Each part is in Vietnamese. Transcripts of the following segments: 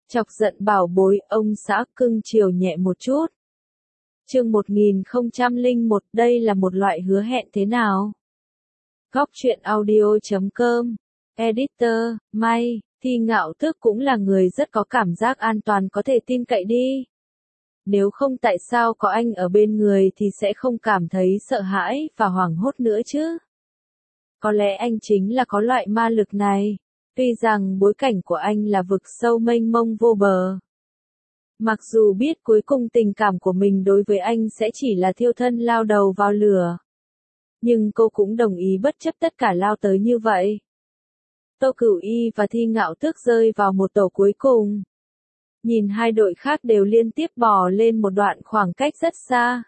Chọc giận bảo bối, ông xã cưng chiều nhẹ một chút. Chương 1001, đây là một loại hứa hẹn thế nào? Góc truyện audio.com. Editor, May, Thi Ngạo Tước cũng là người rất có cảm giác an toàn có thể tin cậy đi. Nếu không tại sao có anh ở bên người thì sẽ không cảm thấy sợ hãi và hoảng hốt nữa chứ? Có lẽ anh chính là có loại ma lực này. Tuy rằng bối cảnh của anh là vực sâu mênh mông vô bờ. Mặc dù biết cuối cùng tình cảm của mình đối với anh sẽ chỉ là thiêu thân lao đầu vào lửa. Nhưng cô cũng đồng ý bất chấp tất cả lao tới như vậy. Tô Cửu Y và Thi Ngạo Tước rơi vào một tổ cuối cùng. Nhìn hai đội khác đều liên tiếp bò lên một đoạn khoảng cách rất xa.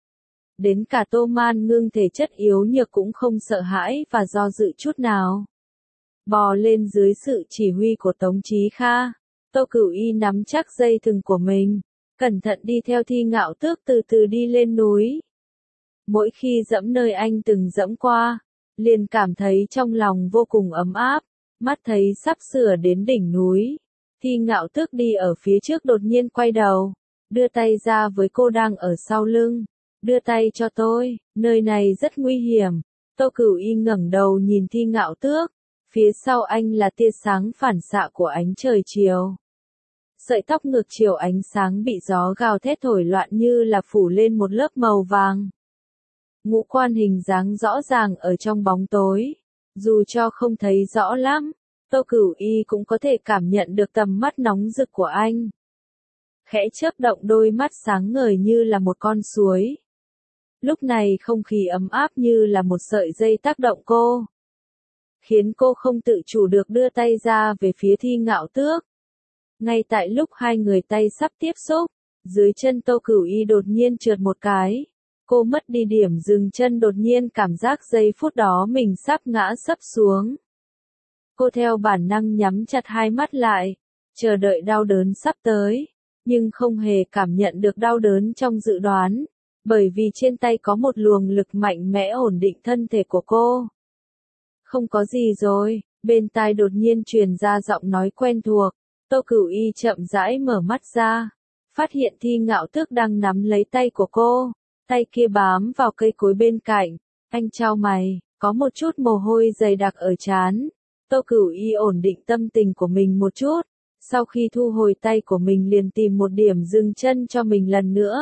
Đến cả Tô Man Ngưng thể chất yếu nhược cũng không sợ hãi và do dự chút nào. Bò lên dưới sự chỉ huy của Tống Chí Kha, Tô Cửu Y nắm chắc dây thừng của mình, cẩn thận đi theo Thi Ngạo Tước từ từ đi lên núi. Mỗi khi dẫm nơi anh từng dẫm qua, liền cảm thấy trong lòng vô cùng ấm áp, mắt thấy sắp sửa đến đỉnh núi. Thi Ngạo Tước đi ở phía trước đột nhiên quay đầu, đưa tay ra với cô đang ở sau lưng. Đưa tay cho tôi, nơi này rất nguy hiểm. Tô Cửu Y ngẩng đầu nhìn Thi Ngạo Tước. Phía sau anh là tia sáng phản xạ của ánh trời chiều. Sợi tóc ngược chiều ánh sáng bị gió gào thét thổi loạn như là phủ lên một lớp màu vàng. Ngũ quan hình dáng rõ ràng ở trong bóng tối. Dù cho không thấy rõ lắm, Tô Cửu Y cũng có thể cảm nhận được tầm mắt nóng rực của anh. Khẽ chớp động đôi mắt sáng ngời như là một con suối. Lúc này không khí ấm áp như là một sợi dây tác động cô. Khiến cô không tự chủ được đưa tay ra về phía Thi Ngạo Tước. Ngay tại lúc hai người tay sắp tiếp xúc, dưới chân Tô Cửu Y đột nhiên trượt một cái. Cô mất đi điểm dừng chân đột nhiên cảm giác giây phút đó mình sắp ngã sấp xuống. Cô theo bản năng nhắm chặt hai mắt lại, chờ đợi đau đớn sắp tới, nhưng không hề cảm nhận được đau đớn trong dự đoán, bởi vì trên tay có một luồng lực mạnh mẽ ổn định thân thể của cô. Không có gì rồi, bên tai đột nhiên truyền ra giọng nói quen thuộc. Tô Cửu Y chậm rãi mở mắt ra, phát hiện Thi Ngạo Tước đang nắm lấy tay của cô, tay kia bám vào cây cối bên cạnh. Anh chau mày, có một chút mồ hôi dày đặc ở trán. Tô Cửu Y ổn định tâm tình của mình một chút, sau khi thu hồi tay của mình liền tìm một điểm dừng chân cho mình lần nữa.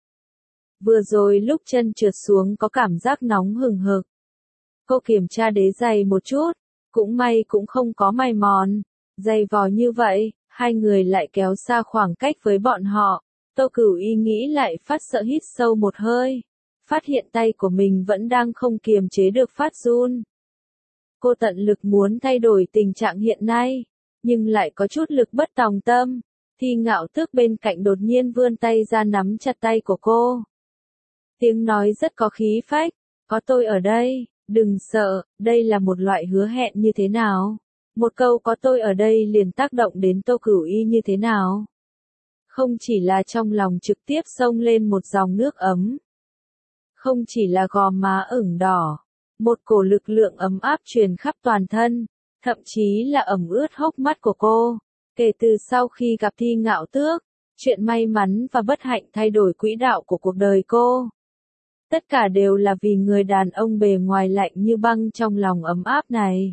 Vừa rồi lúc chân trượt xuống có cảm giác nóng hừng hực. Cô kiểm tra đế giày một chút, cũng may cũng không có mài mòn. Dày vò như vậy, hai người lại kéo xa khoảng cách với bọn họ. Tô Cửu Y nghĩ lại phát sợ hít sâu một hơi. Phát hiện tay của mình vẫn đang không kiềm chế được phát run. Cô tận lực muốn thay đổi tình trạng hiện nay, nhưng lại có chút lực bất tòng tâm. Thi Ngạo Tước bên cạnh đột nhiên vươn tay ra nắm chặt tay của cô. Tiếng nói rất có khí phách, có tôi ở đây. Đừng sợ, đây là một loại hứa hẹn như thế nào? Một câu có tôi ở đây liền tác động đến Tô Cửu Y như thế nào? Không chỉ là trong lòng trực tiếp xông lên một dòng nước ấm. Không chỉ là gò má ửng đỏ. Một cổ lực lượng ấm áp truyền khắp toàn thân. Thậm chí là ẩm ướt hốc mắt của cô. Kể từ sau khi gặp Thi Ngạo Tước, chuyện may mắn và bất hạnh thay đổi quỹ đạo của cuộc đời cô. Tất cả đều là vì người đàn ông bề ngoài lạnh như băng trong lòng ấm áp này.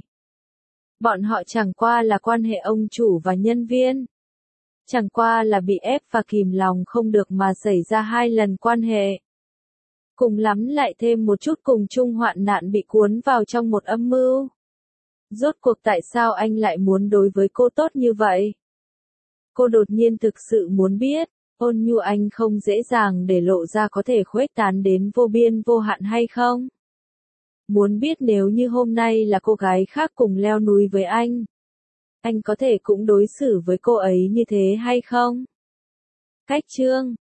Bọn họ chẳng qua là quan hệ ông chủ và nhân viên. Chẳng qua là bị ép và kìm lòng không được mà xảy ra hai lần quan hệ. Cùng lắm lại thêm một chút cùng chung hoạn nạn bị cuốn vào trong một âm mưu. Rốt cuộc tại sao anh lại muốn đối với cô tốt như vậy? Cô đột nhiên thực sự muốn biết. Ôn nhu anh không dễ dàng để lộ ra có thể khuếch tán đến vô biên vô hạn hay không? Muốn biết nếu như hôm nay là cô gái khác cùng leo núi với anh có thể cũng đối xử với cô ấy như thế hay không? Cách chương